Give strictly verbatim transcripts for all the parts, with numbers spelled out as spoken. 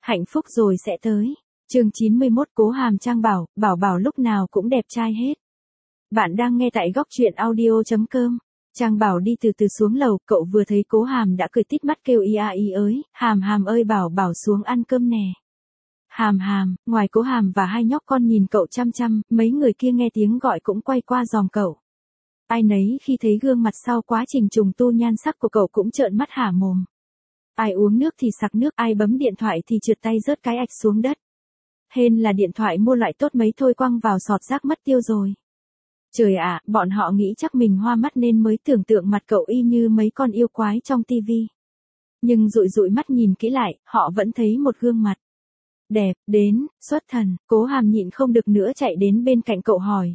Hạnh phúc rồi sẽ tới. Chương chín mươi mốt Cố Hàm Trang bảo, bảo bảo lúc nào cũng đẹp trai hết. Bạn đang nghe tại góc truyện audio chấm com. Trang bảo đi từ từ xuống lầu, cậu vừa thấy Cố Hàm đã cười tít mắt kêu y a y ới, Hàm Hàm ơi bảo bảo xuống ăn cơm nè. Hàm Hàm, ngoài Cố Hàm và hai nhóc con nhìn cậu chăm chăm, mấy người kia nghe tiếng gọi cũng quay qua dòm cậu. Ai nấy khi thấy gương mặt sau quá trình trùng tu nhan sắc của cậu cũng trợn mắt hả mồm. Ai uống nước thì sặc nước, ai bấm điện thoại thì trượt tay rớt cái ạch xuống đất. Hên là điện thoại mua loại tốt mấy thôi quăng vào sọt rác mất tiêu rồi. Trời ạ, bọn họ nghĩ chắc mình hoa mắt nên mới tưởng tượng mặt cậu y như mấy con yêu quái trong tivi. Nhưng dụi dụi mắt nhìn kỹ lại, họ vẫn thấy một gương mặt đẹp, đến, xuất thần. Cố Hàm nhịn không được nữa chạy đến bên cạnh cậu hỏi.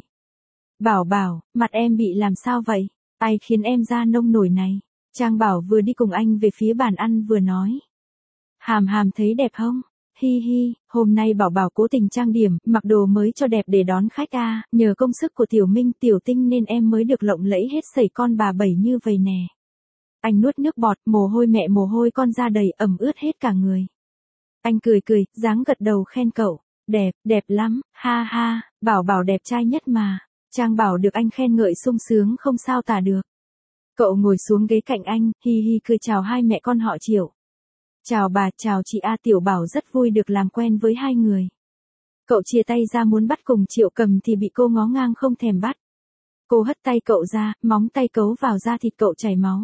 Bảo bảo, mặt em bị làm sao vậy? Ai khiến em ra nông nổi này? Trang bảo vừa đi cùng anh về phía bàn ăn vừa nói. Hàm Hàm thấy đẹp không? Hi hi, hôm nay bảo bảo cố tình trang điểm, mặc đồ mới cho đẹp để đón khách à, nhờ công sức của Tiểu Minh Tiểu Tinh nên em mới được lộng lẫy hết sẩy con bà bảy như vậy nè. Anh nuốt nước bọt, mồ hôi mẹ mồ hôi con ra đầy, ẩm ướt hết cả người. Anh cười cười, dáng gật đầu khen cậu. Đẹp, đẹp lắm, ha ha, bảo bảo đẹp trai nhất mà. Trang bảo được anh khen ngợi sung sướng không sao tả được. Cậu ngồi xuống ghế cạnh anh, hi hi cười chào hai mẹ con họ Triệu. Chào bà, chào chị A. Tiểu bảo rất vui được làm quen với hai người. Cậu chia tay ra muốn bắt cùng Triệu Cầm thì bị cô ngó ngang không thèm bắt. Cô hất tay cậu ra, móng tay cấu vào da thịt cậu chảy máu.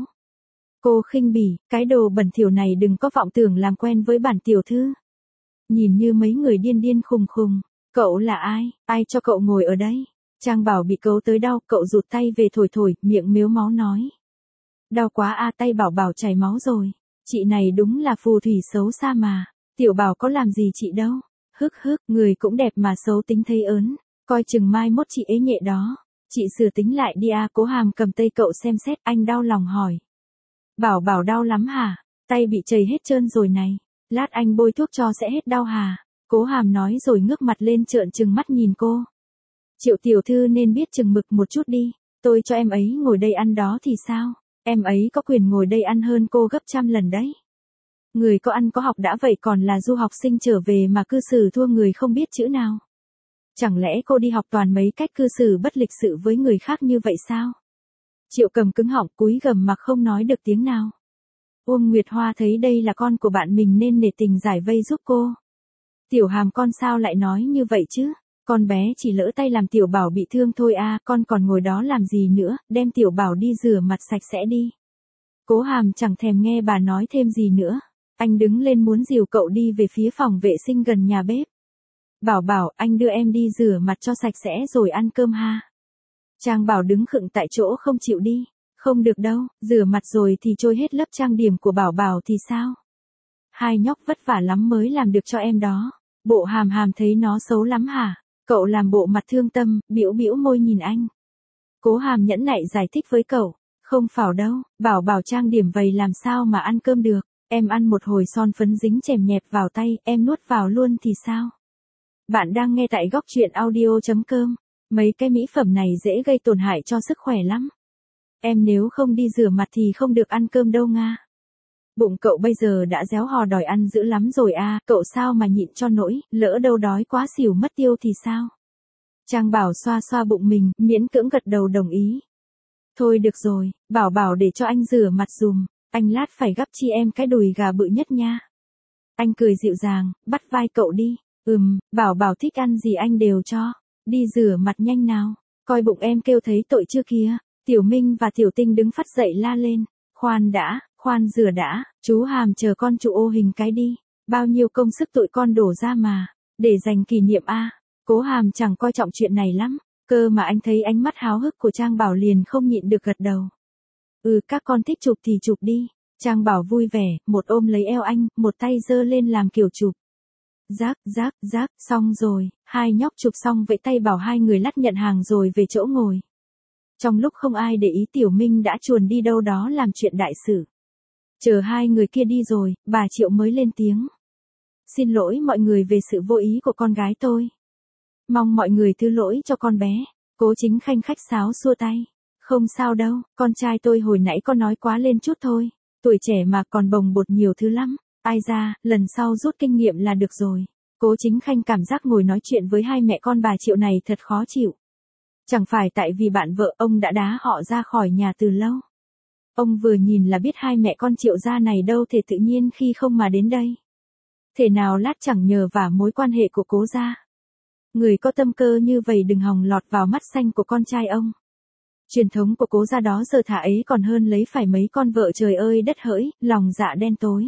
Cô khinh bỉ, cái đồ bẩn thỉu này đừng có vọng tưởng làm quen với bản tiểu thư. Nhìn như mấy người điên điên khùng khùng. Cậu là ai, ai cho cậu ngồi ở đây? Trang bảo bị cấu tới đau, cậu rụt tay về thổi thổi, miệng mếu máu nói. Đau quá a, tay bảo bảo chảy máu rồi. Chị này đúng là phù thủy xấu xa mà. Tiểu bảo có làm gì chị đâu. Hức hức, người cũng đẹp mà xấu tính thấy ớn. Coi chừng mai mốt chị ế nhẹ đó. Chị sửa tính lại đi a. Cố Hàm cầm tay cậu xem xét, anh đau lòng hỏi. Bảo bảo đau lắm hả? Tay bị chảy hết trơn rồi này. Lát anh bôi thuốc cho sẽ hết đau hả? Cố Hàm nói rồi ngước mặt lên trợn trừng mắt nhìn cô. Triệu tiểu thư nên biết chừng mực một chút đi. Tôi cho em ấy ngồi đây ăn đó thì sao? Em ấy có quyền ngồi đây ăn hơn cô gấp trăm lần đấy. Người có ăn có học đã vậy còn là du học sinh trở về mà cư xử thua người không biết chữ nào. Chẳng lẽ cô đi học toàn mấy cách cư xử bất lịch sự với người khác như vậy sao? Triệu Cầm cứng họng cúi gằm mà không nói được tiếng nào. Uông Nguyệt Hoa thấy đây là con của bạn mình nên nể tình giải vây giúp cô. Tiểu Hàm con sao lại nói như vậy chứ? Con bé chỉ lỡ tay làm tiểu bảo bị thương thôi à, con còn ngồi đó làm gì nữa, đem tiểu bảo đi rửa mặt sạch sẽ đi. Cố Hàm chẳng thèm nghe bà nói thêm gì nữa. Anh đứng lên muốn dìu cậu đi về phía phòng vệ sinh gần nhà bếp. Bảo bảo, anh đưa em đi rửa mặt cho sạch sẽ rồi ăn cơm ha. Trang bảo đứng khựng tại chỗ không chịu đi. Không được đâu, rửa mặt rồi thì trôi hết lớp trang điểm của bảo bảo thì sao? Hai nhóc vất vả lắm mới làm được cho em đó. Bộ Hàm Hàm thấy nó xấu lắm hả? Cậu làm bộ mặt thương tâm, bĩu bĩu môi nhìn anh. Cố Hàm nhẫn nại giải thích với cậu. Không phảo đâu, bảo bảo trang điểm vậy làm sao mà ăn cơm được. Em ăn một hồi son phấn dính chèm nhẹp vào tay, em nuốt vào luôn thì sao? Bạn đang nghe tại góc truyện audio chấm com. Mấy cái mỹ phẩm này dễ gây tổn hại cho sức khỏe lắm. Em nếu không đi rửa mặt thì không được ăn cơm đâu nga. Bụng cậu bây giờ đã réo hò đòi ăn dữ lắm rồi à, cậu sao mà nhịn cho nỗi, lỡ đâu đói quá xỉu mất tiêu thì sao? Trang bảo xoa xoa bụng mình, miễn cưỡng gật đầu đồng ý. Thôi được rồi, bảo bảo để cho anh rửa mặt dùm, anh lát phải gắp chi em cái đùi gà bự nhất nha. Anh cười dịu dàng, bắt vai cậu đi, ừm, bảo bảo thích ăn gì anh đều cho, đi rửa mặt nhanh nào, coi bụng em kêu thấy tội chưa kìa. Tiểu Minh và Tiểu Tinh đứng phắt dậy la lên, khoan đã, khoan rửa đã, chú Hàm chờ con chụp ô hình cái đi, bao nhiêu công sức tụi con đổ ra mà, để dành kỷ niệm a. Cố Hàm chẳng coi trọng chuyện này lắm, cơ mà anh thấy ánh mắt háo hức của Trang Bảo liền không nhịn được gật đầu. Ừ, các con thích chụp thì chụp đi. Trang Bảo vui vẻ, một ôm lấy eo anh, một tay giơ lên làm kiểu chụp. Rác, rác, rác, xong rồi, hai nhóc chụp xong vẫy tay bảo hai người lắt nhận hàng rồi về chỗ ngồi. Trong lúc không ai để ý Tiểu Minh đã chuồn đi đâu đó làm chuyện đại sự. Chờ hai người kia đi rồi, bà Triệu mới lên tiếng. Xin lỗi mọi người về sự vô ý của con gái tôi. Mong mọi người thứ lỗi cho con bé. Cố Chính Khanh khách sáo xua tay. Không sao đâu, con trai tôi hồi nãy có nói quá lên chút thôi. Tuổi trẻ mà còn bồng bột nhiều thứ lắm. Ai ra, lần sau rút kinh nghiệm là được rồi. Cố Chính Khanh cảm giác ngồi nói chuyện với hai mẹ con bà Triệu này thật khó chịu. Chẳng phải tại vì bạn vợ ông đã đá họ ra khỏi nhà từ lâu. Ông vừa nhìn là biết hai mẹ con Triệu gia này đâu thể tự nhiên khi không mà đến đây. Thể nào lát chẳng nhờ vả mối quan hệ của Cố gia. Người có tâm cơ như vậy đừng hòng lọt vào mắt xanh của con trai ông. Truyền thống của Cố gia đó giờ thà ấy còn hơn lấy phải mấy con vợ trời ơi đất hỡi, lòng dạ đen tối.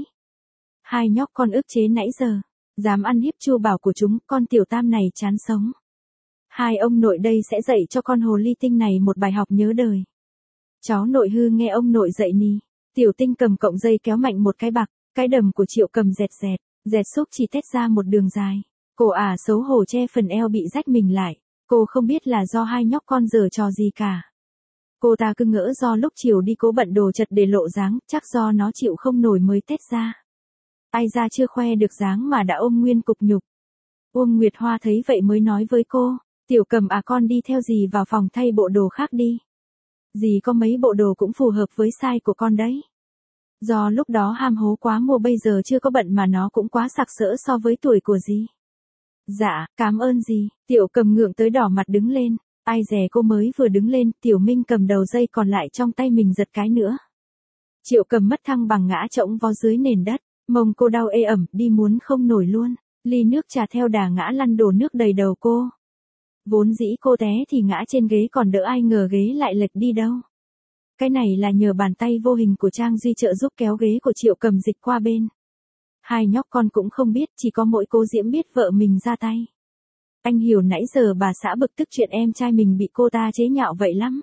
Hai nhóc con ức chế nãy giờ, dám ăn hiếp Chu Bảo của chúng, con tiểu tam này chán sống. Hai ông nội đây sẽ dạy cho con hồ ly tinh này một bài học nhớ đời. Cháu nội hư nghe ông nội dạy nì. Tiểu Tinh cầm cọng dây kéo mạnh một cái bạc, cái đầm của Triệu Cầm dẹt dẹt, dẹt xúc chỉ tét ra một đường dài. Cô ả xấu hổ che phần eo bị rách mình lại, cô không biết là do hai nhóc con giở trò gì cả. Cô ta cứ ngỡ do lúc chiều đi Cố bận đồ chật để lộ dáng, chắc do nó chịu không nổi mới tét ra. Ai ra chưa khoe được dáng mà đã ôm nguyên cục nhục. Uông Nguyệt Hoa thấy vậy mới nói với cô, Tiểu Cầm à, con đi theo dì vào phòng thay bộ đồ khác đi. Dì có mấy bộ đồ cũng phù hợp với size của con đấy. Do lúc đó ham hố quá mua bây giờ chưa có bận mà nó cũng quá sặc sỡ so với tuổi của dì. Dạ, cảm ơn dì. Tiểu Cầm ngượng tới đỏ mặt đứng lên. Ai dè cô mới vừa đứng lên, Tiểu Minh cầm đầu dây còn lại trong tay mình giật cái nữa. Triệu Cầm mất thăng bằng ngã chỗng vó dưới nền đất, mông cô đau ê ẩm, đi muốn không nổi luôn. Ly nước trà theo đà ngã lăn đổ nước đầy đầu cô. Vốn dĩ cô té thì ngã trên ghế còn đỡ, ai ngờ ghế lại lệch đi đâu. Cái này là nhờ bàn tay vô hình của Trang Duy trợ giúp kéo ghế của Triệu Cầm dịch qua bên. Hai nhóc con cũng không biết, chỉ có mỗi Cố Diễm biết vợ mình ra tay. Anh hiểu nãy giờ bà xã bực tức chuyện em trai mình bị cô ta chế nhạo vậy lắm.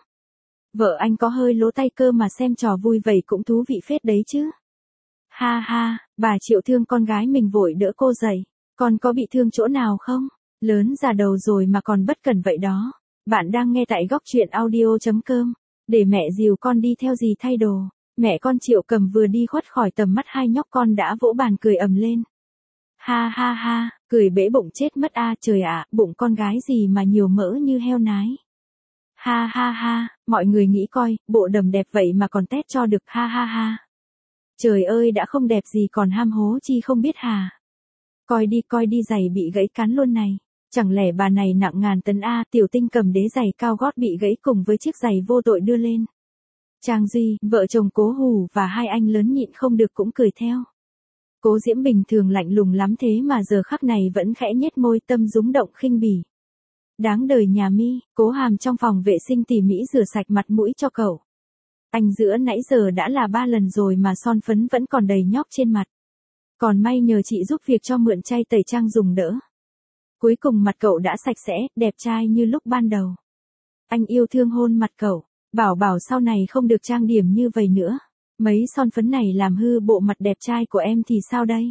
Vợ anh có hơi lố tay cơ mà xem trò vui vậy cũng thú vị phết đấy chứ. Ha ha, bà Triệu thương con gái mình vội đỡ cô dậy. Con có bị thương chỗ nào không? Lớn già đầu rồi mà còn bất cẩn vậy đó. Bạn đang nghe tại góc truyện audio.com. Để mẹ dìu con đi theo dì thay đồ. Mẹ con Triệu Cầm vừa đi khuất khỏi tầm mắt hai nhóc con đã vỗ bàn cười ầm lên. Ha ha ha, cười bể bụng chết mất a, trời ạ, bụng con gái gì mà nhiều mỡ như heo nái. Ha ha ha, mọi người nghĩ coi, bộ đầm đẹp vậy mà còn tét cho được, ha ha ha. Trời ơi, đã không đẹp gì còn ham hố chi không biết hà. Coi đi coi đi, giày bị gãy cắn luôn này. Chẳng lẽ bà này nặng ngàn tấn a. Tiểu Tinh cầm đế giày cao gót bị gãy cùng với chiếc giày vô tội đưa lên. Trang Duy, vợ chồng Cố Hù và hai anh lớn nhịn không được cũng cười theo. Cố Diễm bình thường lạnh lùng lắm thế mà giờ khắc này vẫn khẽ nhếch môi, tâm rúng động khinh bỉ. Đáng đời nhà mi. Cố Hàm trong phòng vệ sinh tỉ mỉ rửa sạch mặt mũi cho cậu. Anh giữa nãy giờ đã là ba lần rồi mà son phấn vẫn còn đầy nhóc trên mặt. Còn may nhờ chị giúp việc cho mượn chai tẩy trang dùng đỡ. Cuối cùng mặt cậu đã sạch sẽ, đẹp trai như lúc ban đầu. Anh yêu thương hôn mặt cậu, bảo bảo sau này không được trang điểm như vậy nữa. Mấy son phấn này làm hư bộ mặt đẹp trai của em thì sao đây?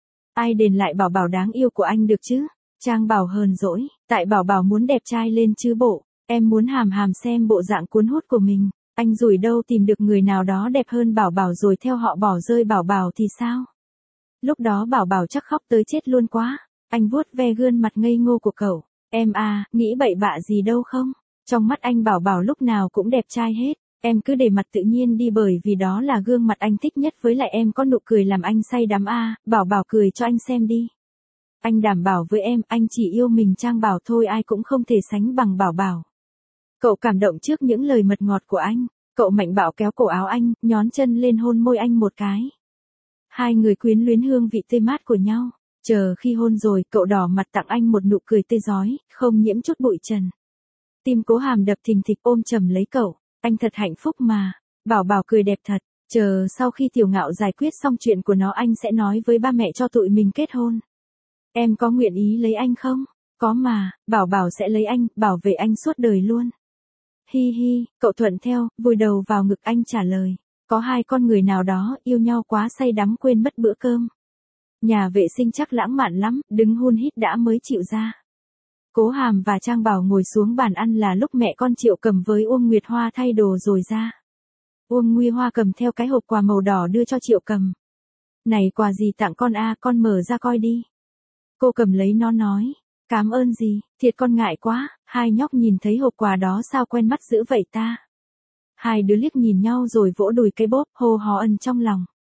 Ai đền lại bảo bảo đáng yêu của anh được chứ? Trang Bảo hờn dỗi, tại bảo bảo muốn đẹp trai lên chứ bộ, em muốn Hàm Hàm xem bộ dạng cuốn hút của mình. Anh rủi đâu tìm được người nào đó đẹp hơn bảo bảo rồi theo họ bỏ rơi bảo bảo thì sao? Lúc đó bảo bảo chắc khóc tới chết luôn quá. Anh vuốt ve gương mặt ngây ngô của cậu. Em à, nghĩ bậy bạ gì đâu không? Trong mắt anh bảo bảo lúc nào cũng đẹp trai hết. Em cứ để mặt tự nhiên đi bởi vì đó là gương mặt anh thích nhất, với lại em có nụ cười làm anh say đắm a. À, bảo bảo cười cho anh xem đi. Anh đảm bảo với em, anh chỉ yêu mình Trang Bảo thôi, ai cũng không thể sánh bằng bảo bảo. Cậu cảm động trước những lời mật ngọt của anh. Cậu mạnh bạo kéo cổ áo anh, nhón chân lên hôn môi anh một cái. Hai người quyến luyến hương vị tươi mát của nhau. Chờ khi hôn rồi, cậu đỏ mặt tặng anh một nụ cười tươi rói, không nhiễm chút bụi trần. Tim Cố Hàm đập thình thịch ôm chầm lấy cậu. Anh thật hạnh phúc mà. Bảo bảo cười đẹp thật. Chờ sau khi Tiểu Ngạo giải quyết xong chuyện của nó, anh sẽ nói với ba mẹ cho tụi mình kết hôn. Em có nguyện ý lấy anh không? Có mà, bảo bảo sẽ lấy anh, bảo vệ anh suốt đời luôn. Hi hi, cậu thuận theo, vùi đầu vào ngực anh trả lời. Có hai con người nào đó yêu nhau quá say đắm quên mất bữa cơm. Nhà vệ sinh chắc lãng mạn lắm, đứng hun hít đã mới chịu ra. Cố Hàm và Trang Bảo ngồi xuống bàn ăn là lúc mẹ con Triệu Cầm với Uông Nguyệt Hoa thay đồ rồi ra. Uông Nguy Hoa cầm theo cái hộp quà màu đỏ đưa cho Triệu Cầm. Này quà gì tặng con a, con mở ra coi đi. Cô cầm lấy nó nói. Cảm ơn gì, thiệt con ngại quá. Hai nhóc nhìn thấy hộp quà đó sao quen mắt dữ vậy ta. Hai đứa liếc nhìn nhau rồi vỗ đùi cái bóp, hô hò ân trong lòng.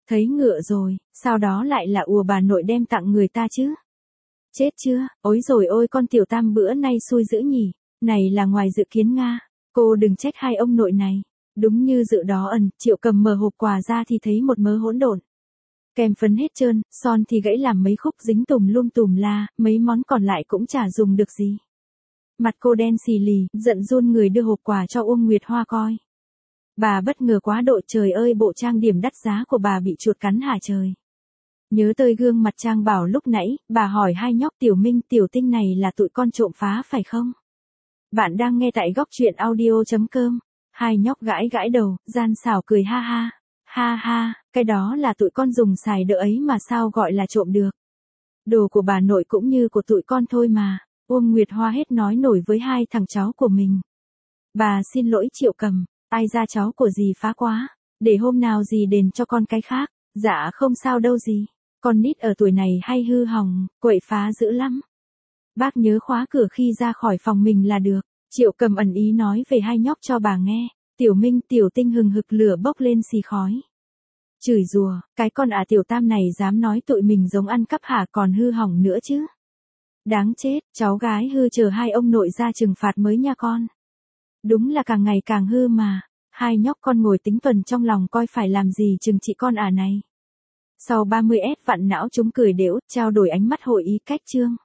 Thấy ngựa rồi, sau đó lại là ùa bà nội đem tặng người ta chứ. Chết chưa, ối rồi ôi con tiểu tam bữa nay xui dữ nhỉ, này là ngoài dự kiến Nga, cô đừng trách hai ông nội này. Đúng như dự đó ẩn, Triệu Cầm mở hộp quà ra thì thấy một mớ hỗn độn. Kem phấn hết trơn, son thì gãy làm mấy khúc dính tùm lum tùm la, mấy món còn lại cũng chả dùng được gì. Mặt cô đen xì lì, giận run người đưa hộp quà cho Uông Nguyệt Hoa coi. Bà bất ngờ quá độ, trời ơi bộ trang điểm đắt giá của bà bị chuột cắn hả trời. Nhớ tới gương mặt Trang Bảo lúc nãy, bà hỏi hai nhóc Tiểu Minh Tiểu Tinh này là tụi con trộm phá phải không? Bạn đang nghe tại góc truyện audio.com. Hai nhóc gãi gãi đầu, gian xảo cười ha ha. Ha ha, cái đó là tụi con dùng xài đỡ ấy mà sao gọi là trộm được. Đồ của bà nội cũng như của tụi con thôi mà. Uông Nguyệt Hoa hết nói nổi với hai thằng cháu của mình. Bà xin lỗi Triệu Cầm, ai ra cháu của dì phá quá, để hôm nào dì đền cho con cái khác. Dạ không sao đâu dì, con nít ở tuổi này hay hư hỏng, quậy phá dữ lắm. Bác nhớ khóa cửa khi ra khỏi phòng mình là được. Triệu Cầm ẩn ý nói về hai nhóc cho bà nghe. Tiểu Minh Tiểu Tinh hừng hực lửa bốc lên xì khói. Chửi rủa, cái con ả Tiểu Tam này dám nói tụi mình giống ăn cắp hả, còn hư hỏng nữa chứ. Đáng chết, cháu gái hư chờ hai ông nội ra trừng phạt mới nha con. Đúng là càng ngày càng hư mà. Hai nhóc con ngồi tính tuần trong lòng coi phải làm gì chừng trị con ả này. Sau ba mươi ép vặn não chúng cười đễu, trao đổi ánh mắt hội ý cách trương.